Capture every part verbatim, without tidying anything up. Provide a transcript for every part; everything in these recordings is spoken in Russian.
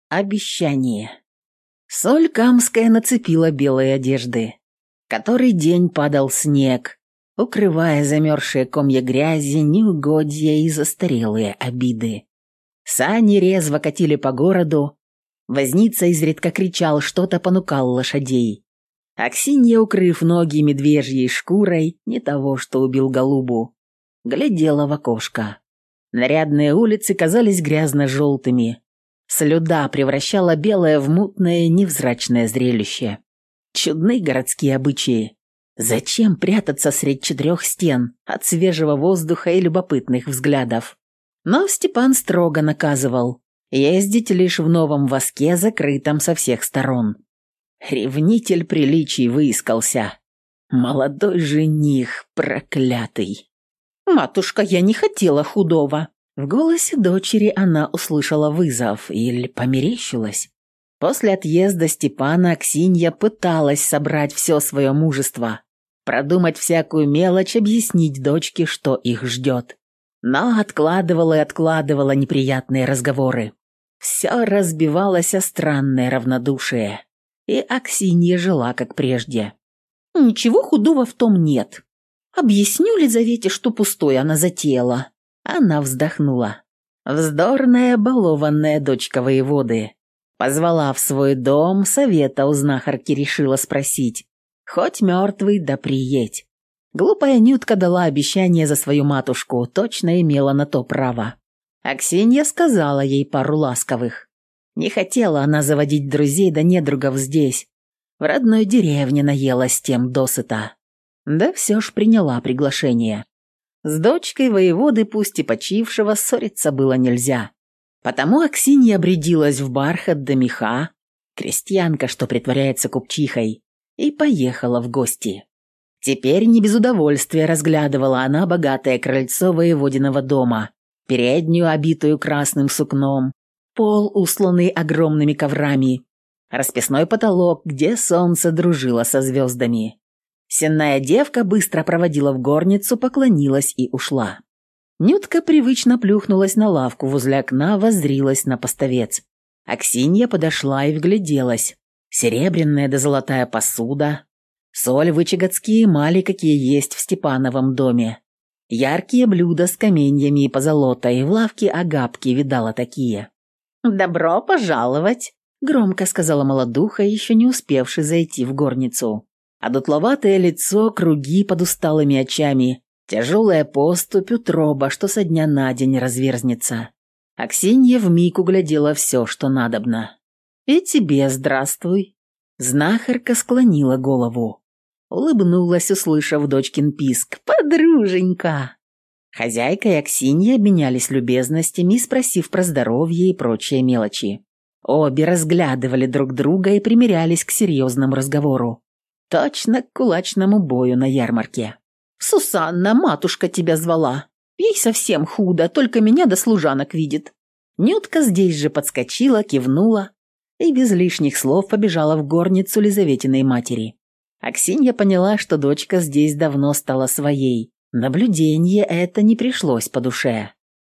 Обещание. Соль Камская нацепила белые одежды. Который день падал снег, укрывая замерзшие комья грязи, неугодья и застарелые обиды. Сани резво катили по городу. Возница изредка кричал, что-то понукал лошадей. Аксинья, укрыв ноги медвежьей шкурой, не того, что убил голубу, глядела в окошко. Нарядные улицы казались грязно-желтыми. Слюда превращала белое в мутное, невзрачное зрелище. Чудны городские обычаи. Зачем прятаться средь четырех стен от свежего воздуха и любопытных взглядов? Но Степан строго наказывал ездить лишь в новом воске, закрытом со всех сторон. Ревнитель приличий выискался. Молодой жених проклятый. «Матушка, я не хотела худого». В голосе дочери она услышала вызов или померещилась. После отъезда Степана Аксинья пыталась собрать все свое мужество, продумать всякую мелочь, объяснить дочке, что их ждет. Но откладывала и откладывала неприятные разговоры. Все разбивалось о странное равнодушие, и Аксинья жила как прежде. «Ничего худого в том нет. Объясню Лизавете, что пустое она затеяла». Она вздохнула. Вздорная, балованная дочка воеводы. Позвала в свой дом, совета у знахарки решила спросить. Хоть мертвый, да приедь. Глупая Нютка дала обещание за свою матушку, точно имела на то право. Аксинья сказала ей пару ласковых. Не хотела она заводить друзей да недругов здесь. В родной деревне наелась тем досыта. Да все ж приняла приглашение. С дочкой воеводы, пусть и почившего, ссориться было нельзя. Потому Аксинья обрядилась в бархат да меха, крестьянка, что притворяется купчихой, и поехала в гости. Теперь не без удовольствия разглядывала она богатое крыльцо воеводиного дома, переднюю, обитую красным сукном, пол, усланный огромными коврами, расписной потолок, где солнце дружило со звездами. Сенная девка быстро проводила в горницу, поклонилась и ушла. Нютка привычно плюхнулась на лавку возле окна, воззрилась на поставец. Аксинья подошла и вгляделась. Серебряная да золотая посуда, соль вычегодские эмали, какие есть в Степановом доме. Яркие блюда с каменьями и позолотой, в лавке Агапки видала такие. «Добро пожаловать!» — громко сказала молодуха, еще не успевши зайти в горницу. А дутловатое лицо, круги под усталыми очами, тяжелая поступь, утроба, что со дня на день разверзнется. Аксинья вмиг углядела все, что надобно. «И тебе здравствуй!» Знахарка склонила голову. Улыбнулась, услышав дочкин писк. «Подруженька!» Хозяйка и Аксинья обменялись любезностями, спросив про здоровье и прочие мелочи. Обе разглядывали друг друга и примирялись к серьезному разговору. Точно к кулачному бою на ярмарке. «Сусанна, матушка тебя звала. Ей совсем худо, только меня до служанок видит». Нютка здесь же подскочила, кивнула и без лишних слов побежала в горницу Лизаветиной матери. Аксинья поняла, что дочка здесь давно стала своей. Наблюдение это не пришлось по душе.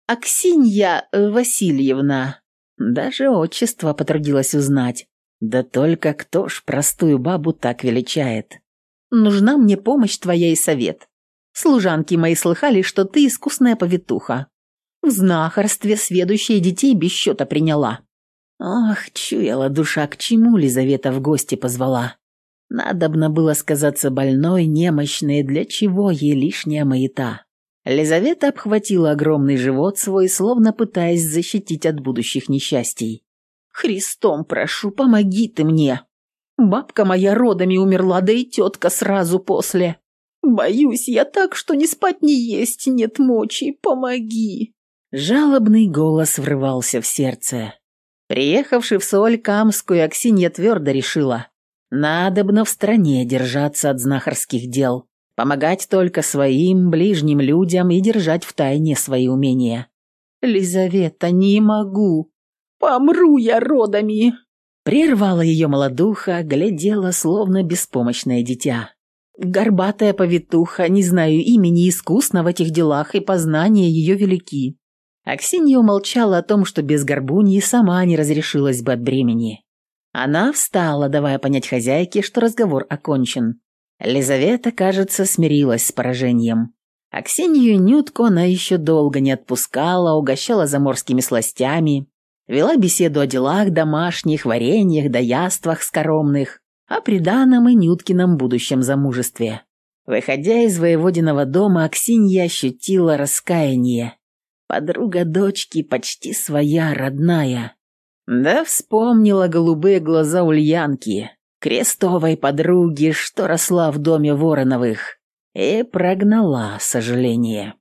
«Аксинья Васильевна». Даже отчество потрудилась узнать. Да только кто ж простую бабу так величает? «Нужна мне помощь твоя и совет. Служанки мои слыхали, что ты искусная повитуха. В знахарстве сведущие детей без счета приняла». Ох, чуяла душа, к чему Лизавета в гости позвала. Надобно было сказаться больной, немощной, для чего ей лишняя маята. Лизавета обхватила огромный живот свой, словно пытаясь защитить от будущих несчастий. «Христом прошу, помоги ты мне. Бабка моя родами умерла, да и тетка сразу после. Боюсь я так, что ни спать, ни есть нет мочи. Помоги!» Жалобный голос врывался в сердце. Приехавши в Соль Камскую, Аксинья твердо решила: надобно в стране держаться от знахарских дел, помогать только своим ближним людям и держать в тайне свои умения. «Лизавета, не могу. Помру я родами!» Прервала ее молодуха, глядела, словно беспомощное дитя. Горбатая повитуха, не знаю имени, искусна в этих делах, и познания ее велики. Аксинья умолчала о том, что без Горбуньи сама не разрешилась бы от бремени. Она встала, давая понять хозяйке, что разговор окончен. Лизавета, кажется, смирилась с поражением. Аксинью и Нютку она еще долго не отпускала, угощала заморскими сластями, вела беседу о делах домашних, вареньях да яствах скоромных, о приданом и Нюткином будущем замужестве. Выходя из воеводиного дома, Аксинья ощутила раскаяние. Подруга дочки почти своя, родная. Да вспомнила голубые глаза Ульянки, крестовой подруги, что росла в доме Вороновых, и прогнала сожаление.